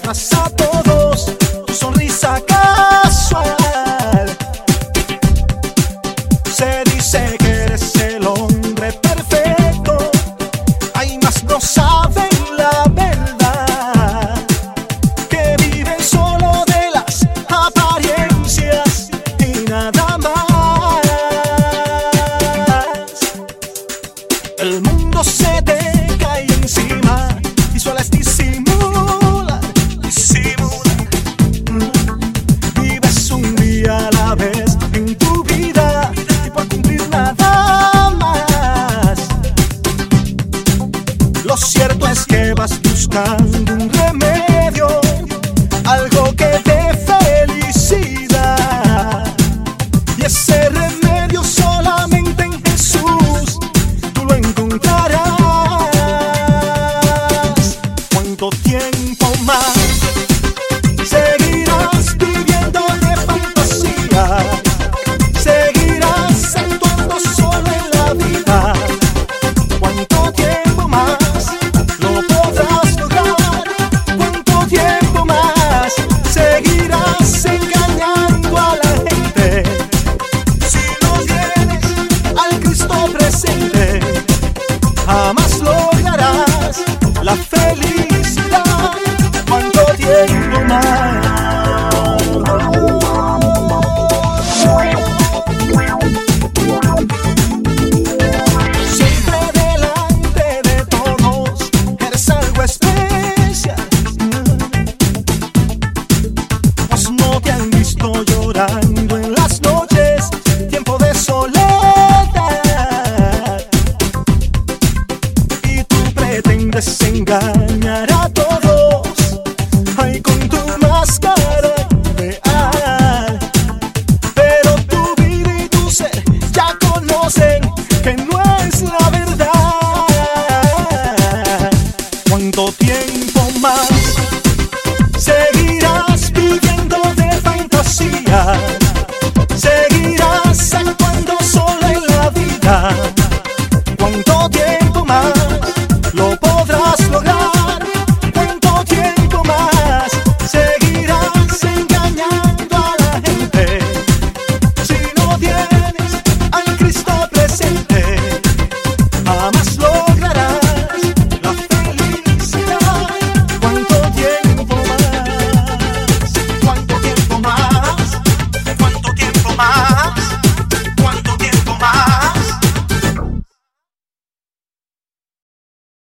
muestras a todos tu sonrisa casual. Se dice que eres el hombre perfecto, hay más no saben la verdad, que viven solo de las apariencias y nada más. El mundo se te cae encima y sueles disimular, disimular. Vives un día a la vez en tu vida y por cumplir nada más. Lo cierto es que vas buscando un remedio, algo que te felicidad, y ese remedio solamente en Jesús tú lo encontrarás. ¿Cuánto tiempo más seguirás viviendo de fantasía? ¿Seguirás actuando solo en la vida? ¿Cuánto tiempo más lo podrás lograr? ¿Cuánto tiempo más seguirás engañando a la gente? Si no tienes al Cristo presente, jamás lograrás la felicidad. ¿Cuánto tiempo más?